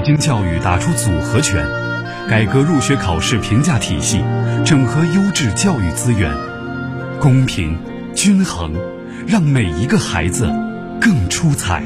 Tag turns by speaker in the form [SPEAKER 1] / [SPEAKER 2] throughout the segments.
[SPEAKER 1] 北京教育打出组合拳，改革入学考试评价体系，整合优质教育资源，公平均衡，让每一个孩子更出彩。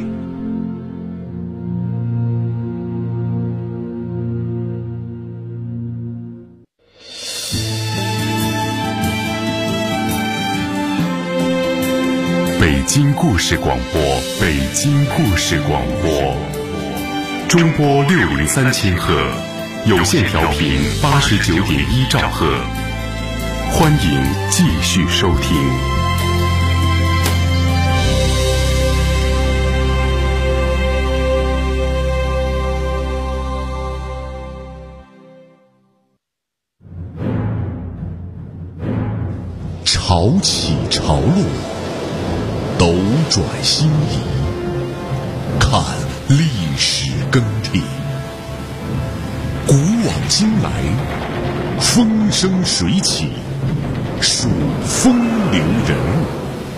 [SPEAKER 2] 北京故事广播，北京故事广播，中波603千赫，有线调频89.1兆赫，欢迎继续收听。潮起潮落，斗转星移，看历史更替，古往今来，风生水起，数风流人物，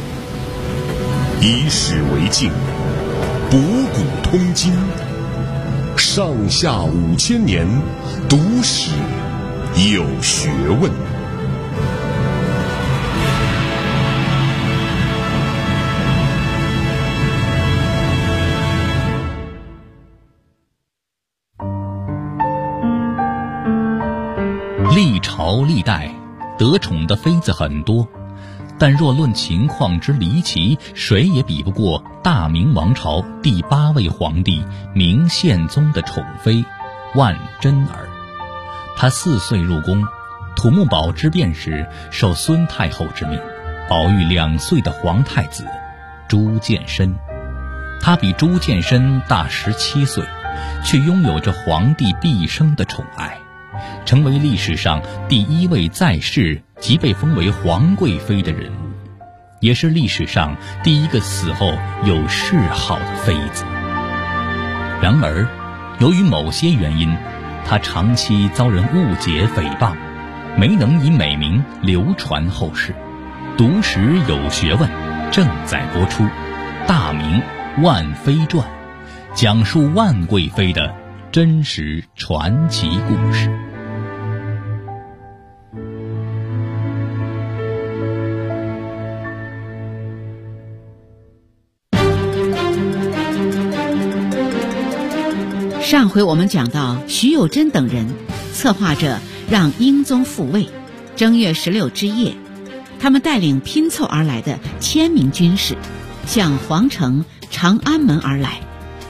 [SPEAKER 2] 以史为镜，博古通今，上下5000年，读史有学问。
[SPEAKER 3] 历朝历代得宠的妃子很多，但若论情况之离奇，谁也比不过大明王朝第8位皇帝明宪宗的宠妃万贞儿。她4岁入宫，土木堡之变时受孙太后之命，保育2岁的皇太子朱见深。她比朱见深大17岁，却拥有着皇帝毕生的宠爱，成为历史上第1位在世即被封为皇贵妃的人物，也是历史上第1个死后有谥号的妃子。然而，由于某些原因，她长期遭人误解诽谤，没能以美名流传后世。读史有学问正在播出《大明万妃传》，讲述万贵妃的真实传奇故事。
[SPEAKER 4] 上回我们讲到，徐有贞等人策划着让英宗复位。正月16之夜，他们带领拼凑而来的1000名军士，向皇城长安门而来。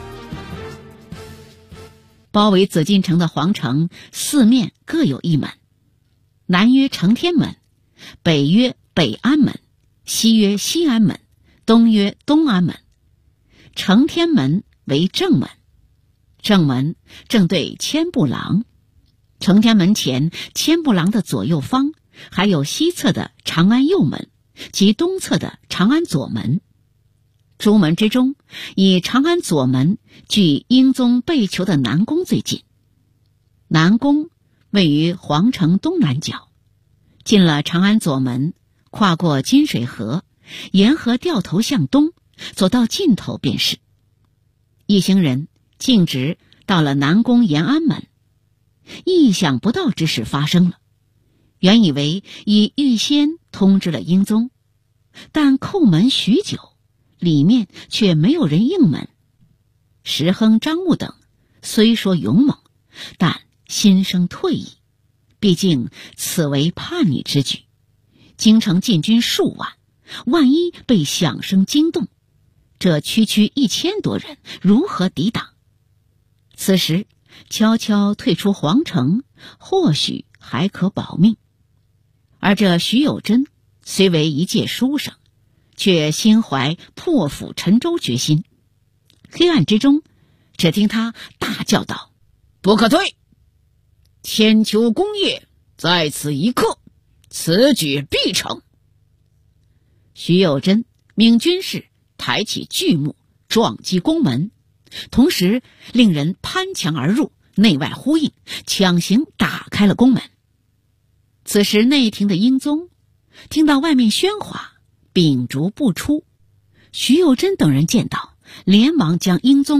[SPEAKER 4] 包围紫禁城的皇城四面各有一门，南曰承天门，北曰北安门，西曰西安门，东曰东安门。承天门为正门，正门正对千步廊，承天门前千步廊的左右方还有西侧的长安右门及东侧的长安左门。诸门之中，以长安左门距英宗被囚的南宫最近。南宫位于皇城东南角，进了长安左门，跨过金水河，沿河掉头向东，走到尽头便是。一行人径直到了南宫延安门，意想不到之事发生了。原以为已预先通知了英宗，但叩门许久，里面却没有人应门。石亨、张务等虽说勇猛，但心生退意，毕竟此为叛逆之举，京城禁军数万，万一被响声惊动，这区区1000多人如何抵挡？此时悄悄退出皇城，或许还可保命。而这徐有贞虽为一介书生，却心怀破釜沉舟决心。黑暗之中，只听他大叫道：“不可退！千秋功业在此一刻，此举必成。”徐有贞命军士抬起巨木撞击宫门，同时令人攀墙而入，内外呼应，强行打开了宫门。此时内廷的英宗听到外面喧哗，秉烛不出。徐有贞等人见到，连忙将英宗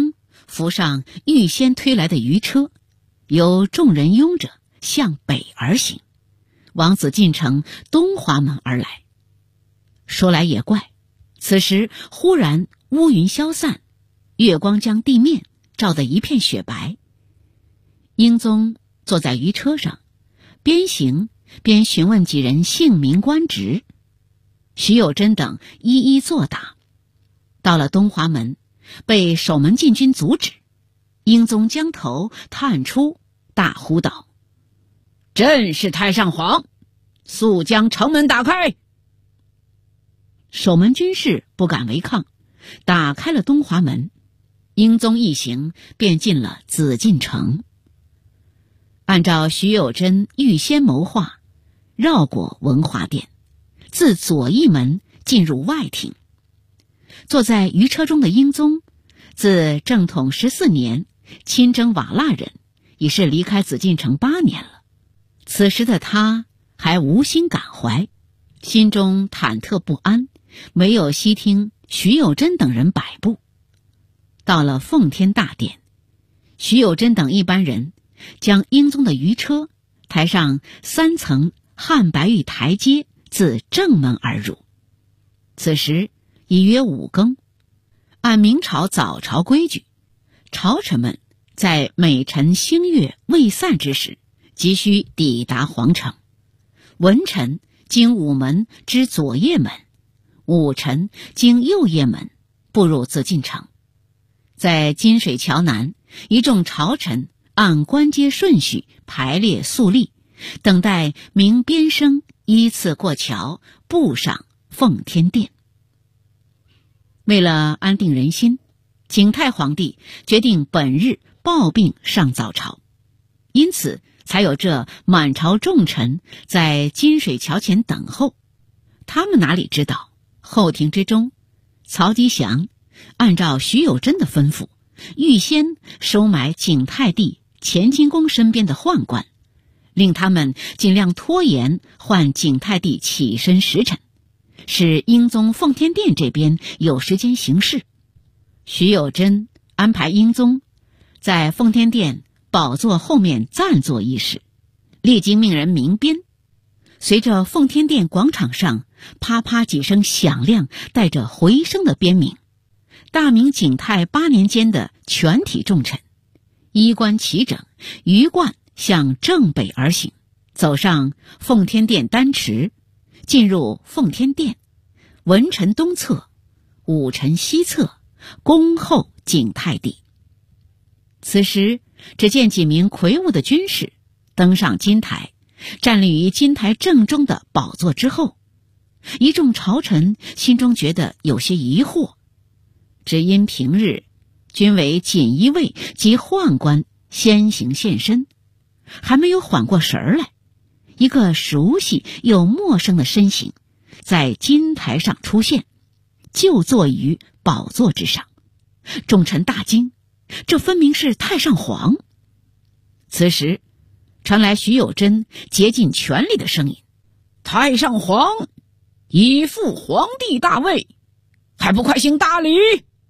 [SPEAKER 4] 扶上预先推来的舆车，由众人拥着向北而行，往紫禁城东华门而来。说来也怪，此时忽然乌云消散，月光将地面照得一片雪白。英宗坐在舆车上，边行边询问几人姓名官职，徐有贞等一一作答。到了东华门，被守门禁军阻止，英宗将头探出，大呼道：“朕是太上皇，速将城门打开！”守门军士不敢违抗，打开了东华门，英宗一行便进了紫禁城。按照徐有贞预先谋划，绕过文华殿，自左翼门进入外廷。坐在舆车中的英宗，自正统14年亲征瓦剌人，已是离开紫禁城8年了。此时的他还无心感怀，心中忐忑不安，没有悉听徐有贞等人摆布。到了奉天大殿，徐有贞等一班人将英宗的舆车抬上3层汉白玉台阶，自正门而入。此时已约5更，按明朝早朝规矩，朝臣们在每晨星月未散之时，急需抵达皇城。文臣经午门之左掖门，武臣经右掖门，步入紫禁城。在金水桥南，一众朝臣按官阶顺序排列肃立，等待鸣鞭声依次过桥，步上奉天殿。为了安定人心，景泰皇帝决定本日抱病上早朝，因此才有这满朝重臣在金水桥前等候。他们哪里知道，后庭之中，曹吉祥按照徐有贞的吩咐，预先收买景泰帝乾清宫身边的宦官，令他们尽量拖延换景泰帝起身时辰，使英宗奉天殿这边有时间行事。徐有贞安排英宗在奉天殿宝座后面暂坐一时，立即命人鸣鞭。随着奉天殿广场上啪啪几声响亮带着回声的鞭鸣，大明景泰8年间的全体重臣衣冠齐整，鱼贯向正北而行，走上奉天殿丹池，进入奉天殿，文臣东侧，武臣西侧，恭候景泰帝。此时只见几名魁梧的军士登上金台，站立于金台正中的宝座之后。一众朝臣心中觉得有些疑惑，只因平日均为锦衣卫及宦官先行现身，还没有缓过神来，一个熟悉又陌生的身形在金台上出现，就坐于宝座之上。众臣大惊，这分明是太上皇。此时传来徐有贞竭尽全力的声音：“太上皇已赴皇帝大位，还不快行大礼！”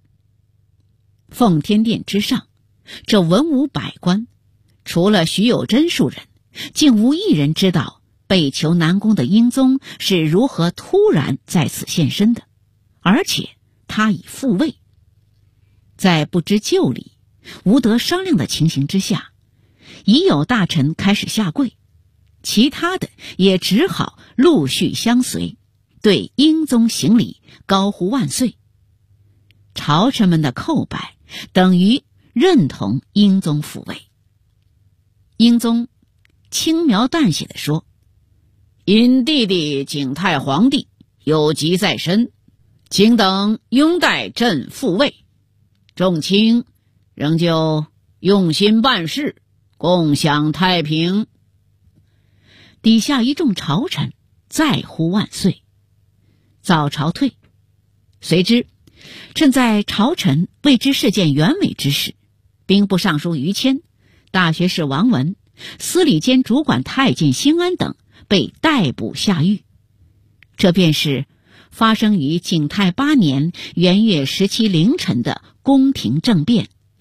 [SPEAKER 4] 奉天殿之上，这文武百官除了徐有贞数人，竟无一人知道北求南宫的英宗是如何突然在此现身的，而且他已复位。在不知就里，无得商量的情形之下，已有大臣开始下跪，其他的也只好陆续相随，对英宗行礼，高呼万岁。朝臣们的叩拜等于认同英宗复位。英宗轻描淡写地说：“因弟弟景泰皇帝有疾在身，请等拥戴朕复位，众卿仍旧用心办事，共享太平。”底下一众朝臣再呼万岁。早朝退，随之趁在朝臣未知事件原委之时，兵部尚书于谦、大学士王文、司礼监主管太监兴安等被逮捕下狱。这便是发生于景泰8年元月17凌晨的宫廷政变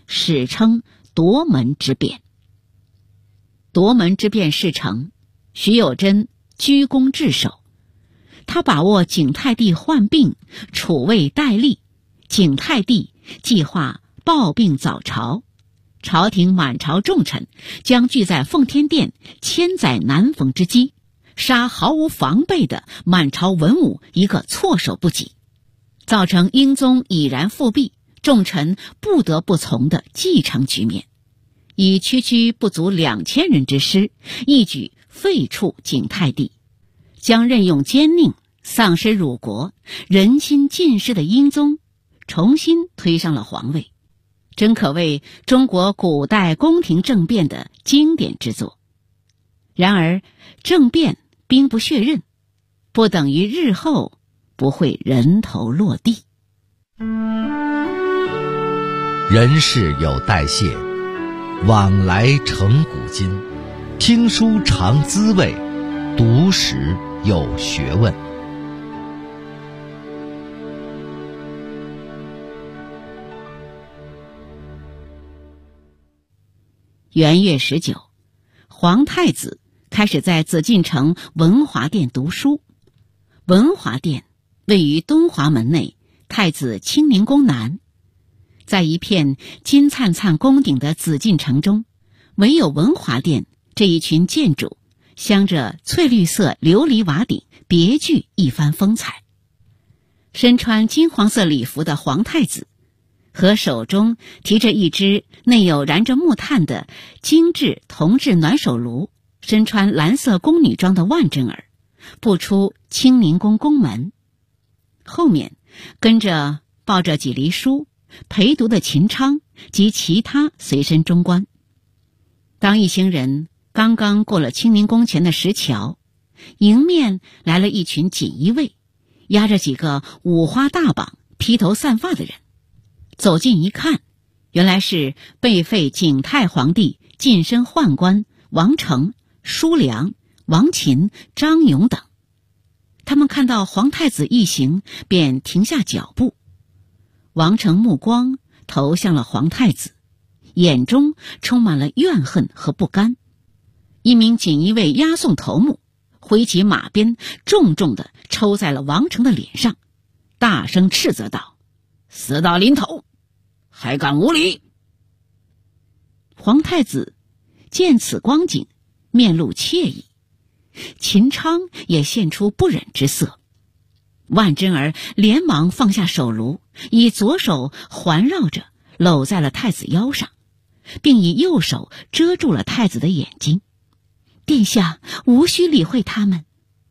[SPEAKER 4] 史称夺门之变。夺门之变事成，徐有贞居功至首。他把握景泰帝患病，储位待立，景泰帝计划暴病早朝，朝廷满朝重臣将聚在奉天殿，千载难逢之机，杀毫无防备的满朝文武一个措手不及，造成英宗已然复辟，众臣不得不从的继承局面，以区区不足2000人之师，一举废黜景泰帝，将任用奸佞、丧失辱国、人心尽失的英宗重新推上了皇位，真可谓中国古代宫廷政变的经典之作。然而，政变兵不血刃，不等于日后不会人头落地。
[SPEAKER 5] 人事有代谢，往来成古今。听书尝滋味，读史有学问。
[SPEAKER 4] 元月19，皇太子开始在紫禁城文华殿读书。文华殿位于东华门内太子清宁宫南，在一片金灿灿宫顶的紫禁城中，唯有文华殿这一群建筑镶着翠绿色琉璃瓦顶，别具一番风采。身穿金黄色礼服的皇太子和手中提着一只内有燃着木炭的精致铜制暖手炉，身穿蓝色宫女装的万贞儿步出清宁宫宫门，后面跟着抱着几厘书陪读的秦昌及其他随身中官。当一行人刚刚过了清宁宫前的石桥，迎面来了一群锦衣卫，押着几个五花大绑、披头散发的人。走近一看，原来是被废景泰皇帝近身宦官王成、舒良、王琴、张勇等。他们看到皇太子一行，便停下脚步。王成目光投向了皇太子，眼中充满了怨恨和不甘。一名锦衣卫押送头目，挥起马鞭，重重地抽在了王成的脸上，大声斥责道：“死到临头，还敢无礼！”皇太子见此光景，面露惬意，秦昌也现出不忍之色。万贞儿连忙放下手炉，以左手环绕着搂在了太子腰上，并以右手遮住了太子的眼睛。殿下无需理会他们。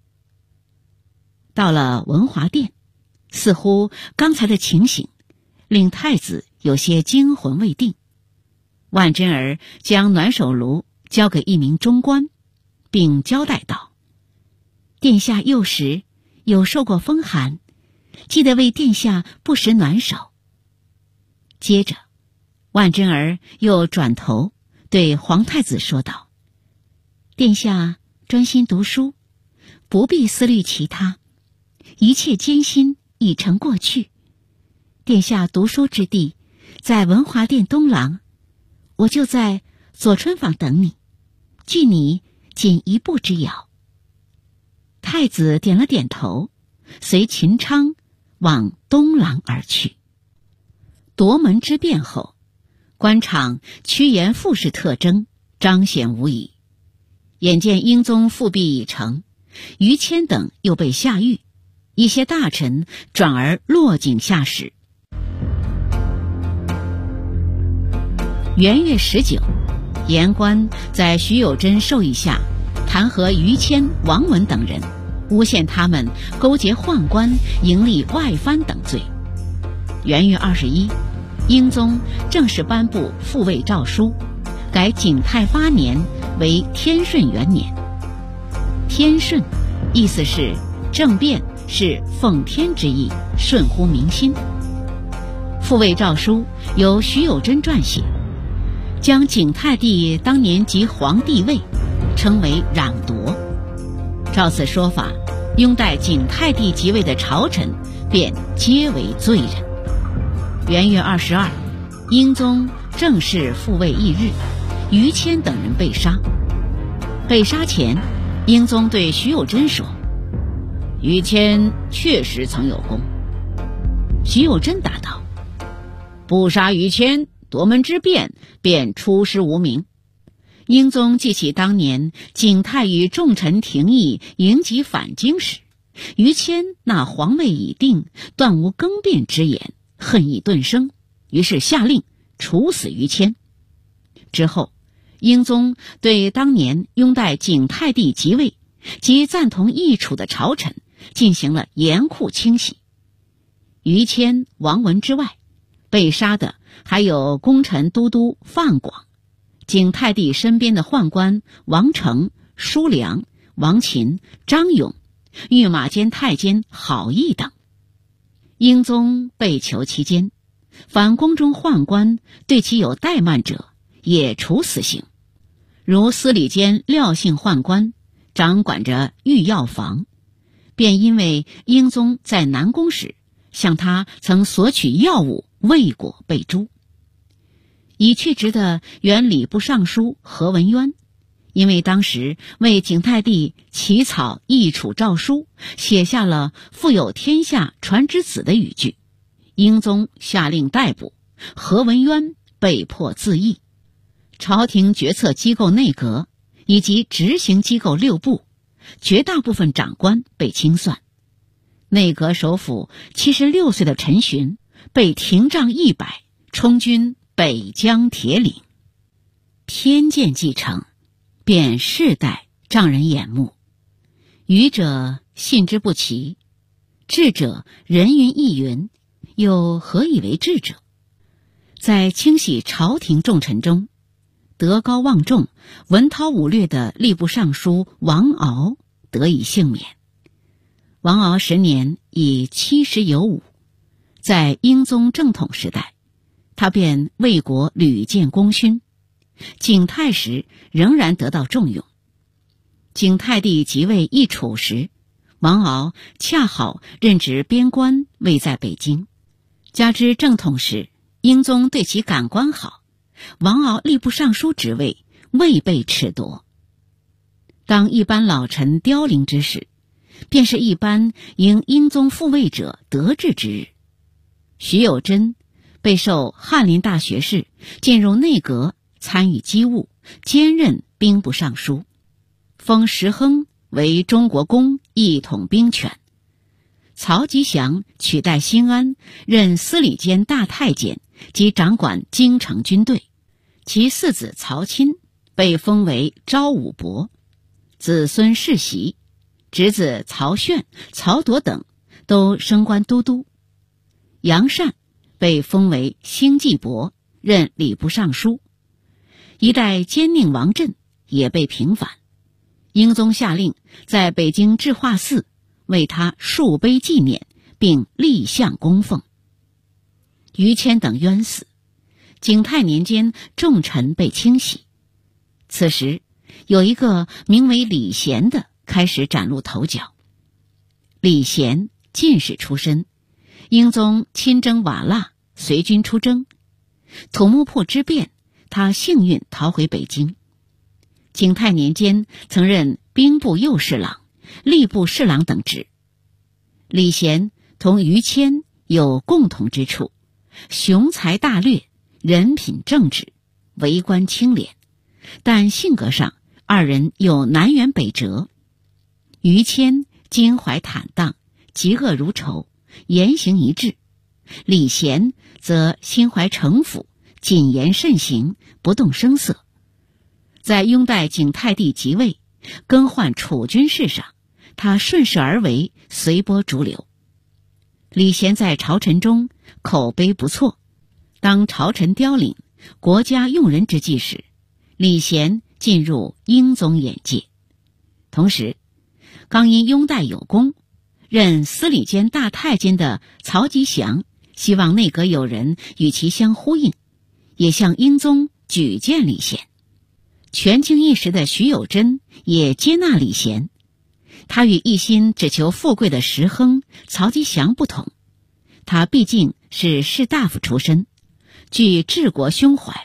[SPEAKER 4] 到了文华殿，似乎刚才的情形令太子有些惊魂未定。万贞儿将暖手炉交给一名中官，并交代道：“殿下幼时有受过风寒，记得为殿下不时暖手。”接着，万贞儿又转头对皇太子说道：“殿下专心读书，不必思虑其他，一切艰辛已成过去。殿下读书之地在文华殿东廊，我就在左春坊等你，距你仅1步之遥。”太子点了点头，随秦昌往东廊而去。夺门之变后，官场趋炎附势特征彰显无疑。眼见英宗复辟已成，于谦等又被下狱，一些大臣转而落井下石。元月19，言官在徐有贞授意下弹劾于谦、王文等人，诬陷他们勾结宦官、营利外藩等罪。元月21，英宗正式颁布复位诏书，改景泰8年为天顺元年。天顺意思是政变是奉天之意，顺乎民心。复位诏书由徐有贞撰写，将景泰帝当年即皇帝位称为攘夺。照此说法，拥戴景泰帝即位的朝臣便皆为罪人。元月22，英宗正式复位翌日，于谦等人被杀。被杀前，英宗对徐有贞说：“于谦确实曾有功。”徐有贞答道：“不杀于谦，夺门之变便出师无名。”英宗记起当年景泰与众臣廷议迎击返京时，于谦那皇位已定，断无更变之言，恨意顿生，于是下令处死于谦。之后，英宗对当年拥戴景泰帝即位及赞同议处的朝臣进行了严酷清洗。于谦、王文之外，被杀的还有功臣都督范广、景泰帝身边的宦官王成、舒良、王琴、张勇、御马监太监郝毅等。英宗被囚期间，反宫中宦官对其有怠慢者也处死刑，如司礼监廖姓宦官掌管着御药房，便因为英宗在南宫时向他曾索取药物未果被诛。已去职的原礼部尚书何文渊，因为当时为景泰帝起草议处诏书，写下了富有天下传之子的语句，英宗下令逮捕，何文渊被迫自缢。朝廷决策机构内阁以及执行机构6部，绝大部分长官被清算。内阁首辅76岁的陈询被廷杖100，充军北疆铁岭。偏见继承，便世代障人眼目。愚者信之不齐，智者人云亦云，又何以为智者？在清洗朝廷重臣中，德高望重、文韬武略的吏部尚书王敖得以幸免。王敖10年已70有5，在英宗正统时代，他便为国屡建功勋，景泰时仍然得到重用。景泰帝即位议处时，王敖恰好任职边关，未在北京，加之正统时英宗对其感官好，王敖吏部尚书职位未被褫夺。当一般老臣凋零之时，便是一般迎英宗复位者得志之日。徐有贞被授翰林大学士，进入内阁参与机务，兼任兵部尚书，封石亨为中国公，一统兵权。曹吉祥取代辛安，任司礼监大太监及掌管京城军队。其4子曹钦被封为昭武伯，子孙世袭，侄子曹炫、曹铎等都升官都督。杨善被封为兴济伯，任礼部尚书。一代奸佞王振也被平反，英宗下令在北京智化寺为他树碑纪念，并立像供奉。于谦等冤死，景泰年间重臣被清洗。此时有一个名为李贤的开始崭露头角。李贤进士出身，英宗亲征瓦剌，随军出征。土木堡之变，他幸运逃回北京。景泰年间曾任兵部右侍郎、吏部侍郎等职。李贤同于谦有共同之处，雄才大略，人品正直，为官清廉，但性格上二人有南辕北辙。于谦襟怀坦荡，嫉恶如仇，言行一致；李贤则心怀城府，谨言慎行，不动声色。在拥戴景泰帝即位、更换储君事上，他顺势而为，随波逐流。李贤在朝臣中口碑不错，当朝臣凋零、国家用人之际时，李贤进入英宗眼界。同时，刚因拥戴有功，任司礼监大太监的曹吉祥希望内阁有人与其相呼应，也向英宗举荐李贤。权倾一时的徐有贞也接纳李贤。他与一心只求富贵的石亨、曹吉祥不同，他毕竟是士大夫出身，具治国胸怀，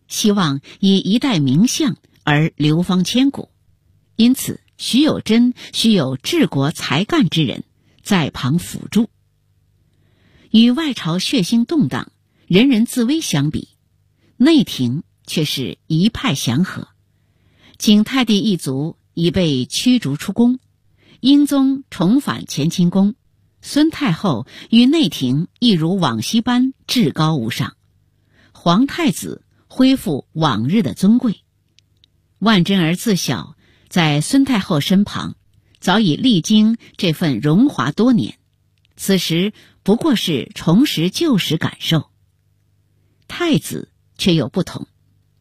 [SPEAKER 4] 希望以一代名相而流芳千古，因此徐有贞需有治国才干之人在旁辅助。与外朝血腥动荡、人人自危相比，内廷却是一派祥和。景泰帝一族已被驱逐出宫，英宗重返乾清宫，孙太后与内廷亦如往昔般至高无上，皇太子恢复往日的尊贵。万贞儿自小在孙太后身旁，早已历经这份荣华多年，此时不过是重拾旧时感受。太子却有不同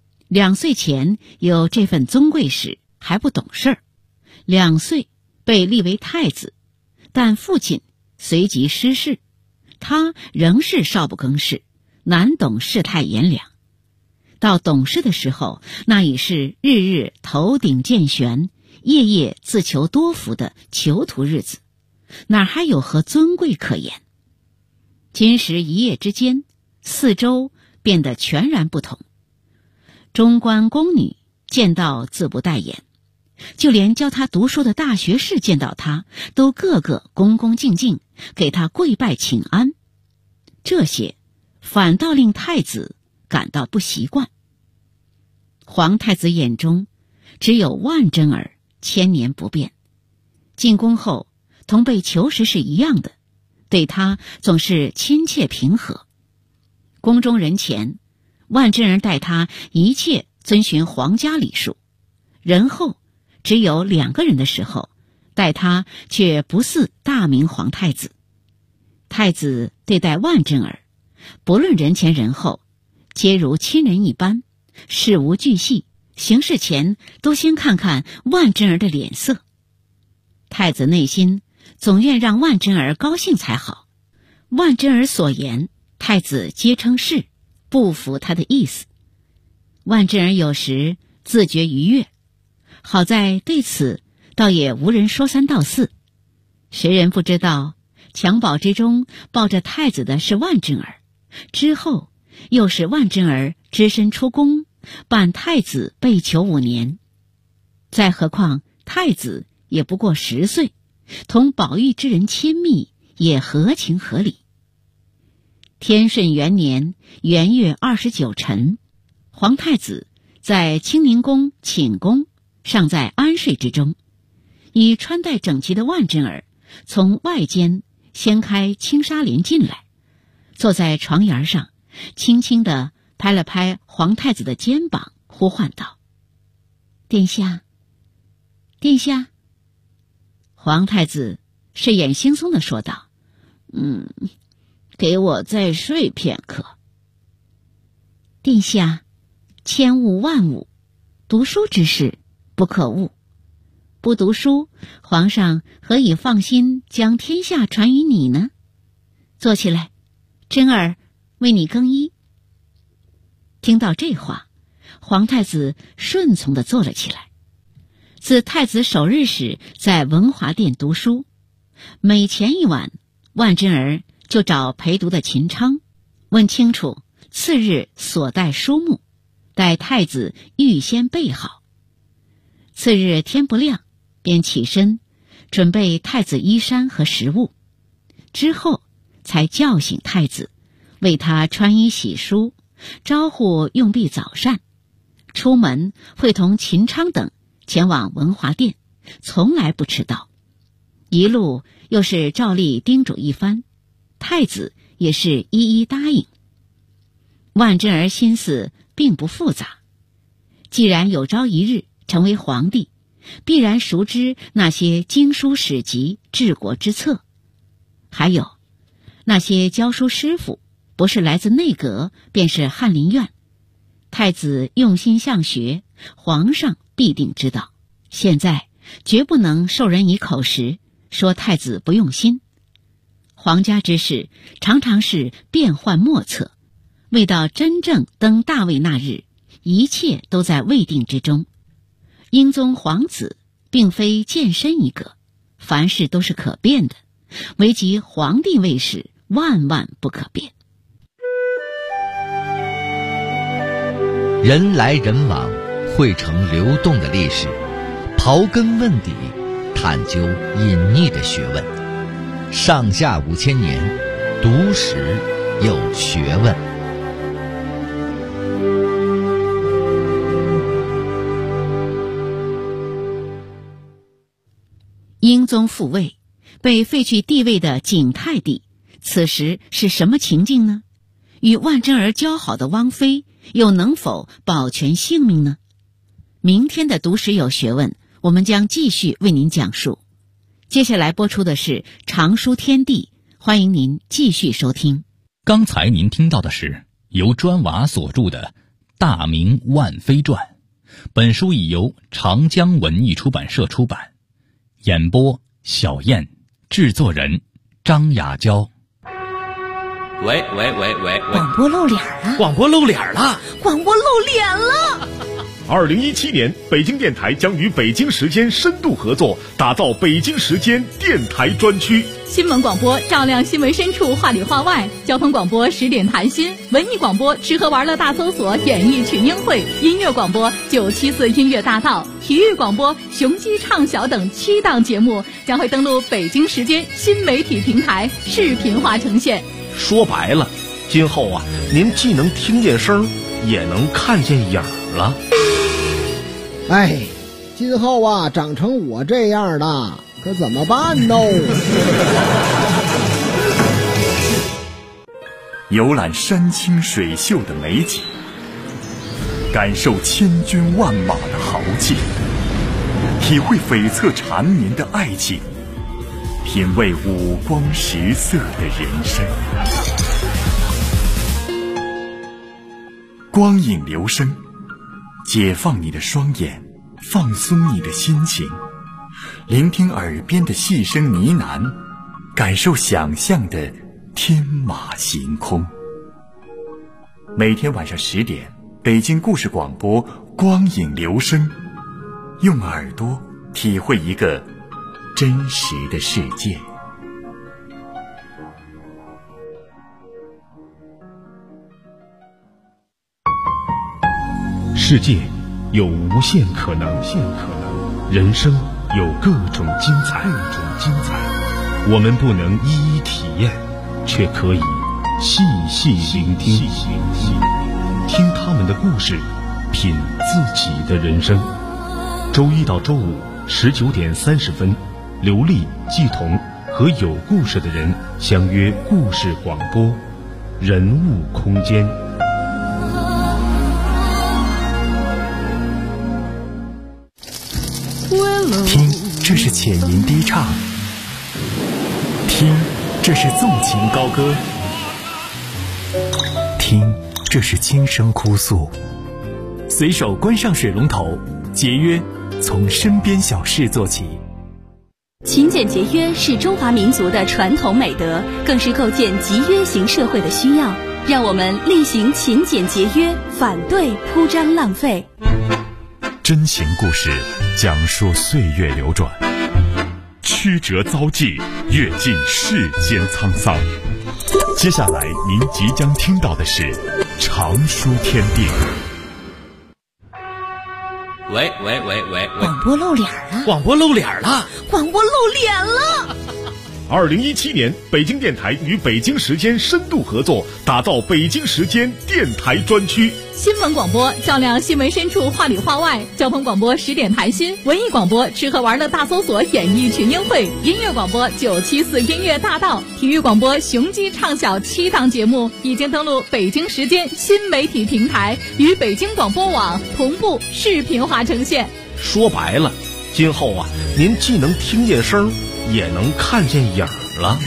[SPEAKER 4] ，2岁前有这份尊贵时还不懂事儿，2岁被立为太子，但父亲随即失势，他仍是少不更事，难懂世态炎凉。到懂事的时候，那已是日日头顶剑悬，夜夜自求多福的囚徒日子，哪还有何尊贵可言？今时一夜之间，四周变得全然不同。中官宫女见到自不待言，就连教他读书的大学士见到他，都个个恭恭敬敬，给他跪拜请安。这些反倒令太子感到不习惯。皇太子眼中只有万贞儿千年不变，进宫后同被囚时是一样的，对他总是亲切平和。宫中人前，万贞儿待他一切遵循皇家礼数，人后只有2个人的时候，待他却不似大明皇太子。太子对待万贞儿，不论人前人后，皆如亲人一般，事无巨细，行事前都先看看万贞儿的脸色。太子内心总愿让万贞儿高兴才好，万贞儿所言，太子皆称是，不服他的意思。万贞儿有时自觉愉悦，好在对此倒也无人说三道四。谁人不知道襁褓之中抱着太子的是万贞儿，之后又是万贞儿只身出宫，伴太子被囚5年。再何况太子也不过10岁，同宝玉之人亲密也合情合理。天顺元年元月29辰，皇太子在清宁宫寝宫，尚在安睡之中，已穿戴整齐的万贞儿从外间掀开青纱帘进来，坐在床沿上，轻轻地拍了拍皇太子的肩膀，呼唤道：“殿下，殿下。”皇太子睡眼惺忪地说道：“给我再睡片刻。”殿下，千勿万勿，读书之事不可误。不读书，皇上何以放心将天下传于你呢？坐起来，贞儿为你更衣。听到这话，皇太子顺从地坐了起来。自太子首日时在文华殿读书，每前一晚，万贞儿就找陪读的秦昌，问清楚次日所带书目，待太子预先备好。次日天不亮，便起身准备太子衣衫和食物，之后才叫醒太子，为他穿衣洗漱，招呼用毕早膳。出门会同秦昌等前往文华殿，从来不迟到。一路又是照例叮嘱一番，太子也是一一答应。万贞儿心思并不复杂，既然有朝一日成为皇帝，必然熟知那些经书史籍、治国之策，还有那些教书师傅，不是来自内阁，便是翰林院。太子用心向学，皇上必定知道。现在绝不能受人以口实说太子不用心。皇家之事常常是变幻莫测，未到真正登大位那日，一切都在未定之中。英宗皇子并非见身一个，凡事都是可变的，唯及皇帝位时，万万不可变。
[SPEAKER 5] 人来人往，汇成流动的历史，刨根问底，探究隐匿的学问。上下5000年，读史有学问。
[SPEAKER 4] 英宗复位，被废去帝位的景泰帝，此时是什么情境呢？与万贞儿交好的汪妃，又能否保全性命呢？明天的读史有学问，我们将继续为您讲述。接下来播出的是《常书天地》，欢迎您继续收听。
[SPEAKER 3] 刚才您听到的是由砖瓦所著的《大明万妃传》，本书已由长江文艺出版社出版。演播小燕，制作人张雅娇。
[SPEAKER 6] 喂，
[SPEAKER 4] 广播露脸了！
[SPEAKER 6] 广播露脸了！
[SPEAKER 4] 广播露脸了
[SPEAKER 7] ！2017年，北京电台将与北京时间深度合作，打造北京时间电台专区。
[SPEAKER 8] 新闻广播照亮新闻深处，话里话外；交通广播10点谈心；文艺广播吃喝玩乐大搜索，演艺群英会；音乐广播974音乐大道；体育广播雄鸡畅晓等7档节目将会登陆北京时间新媒体平台，视频化呈现。
[SPEAKER 7] 说白了，今后啊，您既能听见声，也能看见影了。
[SPEAKER 9] 哎，今后啊，长成我这样的，可怎么办呢？
[SPEAKER 1] 游览山清水秀的美景，感受千军万马的豪气，体会悱恻缠绵的爱情，品味五光十色的人生。光影流声，解放你的双眼，放松你的心情，聆听耳边的细声呢喃，感受想象的天马行空。每天晚上10点，北京故事广播光影流声，用耳朵体会一个真实的世界。
[SPEAKER 7] 世界有无限可能，人生有各种精彩。我们不能一一体验，却可以细细聆听，听他们的故事，品自己的人生。周一到周五19点30分，刘丽、季彤和有故事的人相约故事广播，人物空间。
[SPEAKER 1] 听，这是浅吟低唱；听，这是纵情高歌；听，这是轻声哭诉。随手关上水龙头，节约从身边小事做起。
[SPEAKER 8] 勤俭节约是中华民族的传统美德，更是构建集约型社会的需要。让我们力行勤俭节约，反对铺张浪费。
[SPEAKER 1] 真情故事，讲述岁月流转，曲折遭际，阅尽世间沧桑。接下来您即将听到的是《常书天地》。
[SPEAKER 6] 喂，
[SPEAKER 4] 广播露脸了！
[SPEAKER 6] 广播露脸了！
[SPEAKER 4] 广播露脸了
[SPEAKER 7] ！2017年，北京电台与北京时间深度合作，打造北京时间电台专区。
[SPEAKER 8] 新闻广播照亮新闻深处，话里话外；交通广播10点谈心；文艺广播吃喝玩乐大搜索，演艺群英会；音乐广播974音乐大道；体育广播雄鸡畅晓7档节目已经登陆北京时间新媒体平台，与北京广播网同步视频化呈现。
[SPEAKER 7] 说白了，今后啊，您既能听见声，也能看见影了。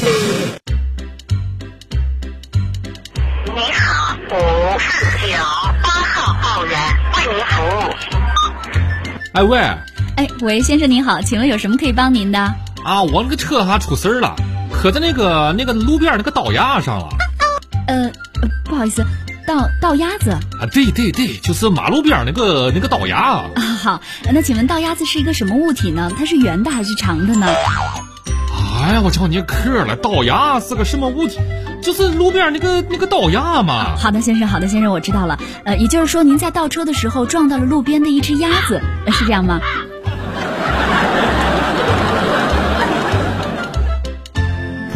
[SPEAKER 10] 你好，549，8号报员为您服务。
[SPEAKER 8] 喂，先生您好，请问有什么可以帮您的？
[SPEAKER 6] 啊，我那个车出事儿了，磕在那个路边那个道牙上了。
[SPEAKER 8] 不好意思，道鸭子
[SPEAKER 6] 啊？对，就是马路边那个道牙啊。
[SPEAKER 8] 好，那请问道鸭子是一个什么物体呢？它是圆的还是长的呢？
[SPEAKER 6] 哎呀，我瞧你磕了，道牙是个什么物体？ 就是路边那个倒鸭嘛。
[SPEAKER 11] 好的，先生，我知道了。也就是说您在倒车的时候撞到了路边的一只鸭子，是这样吗？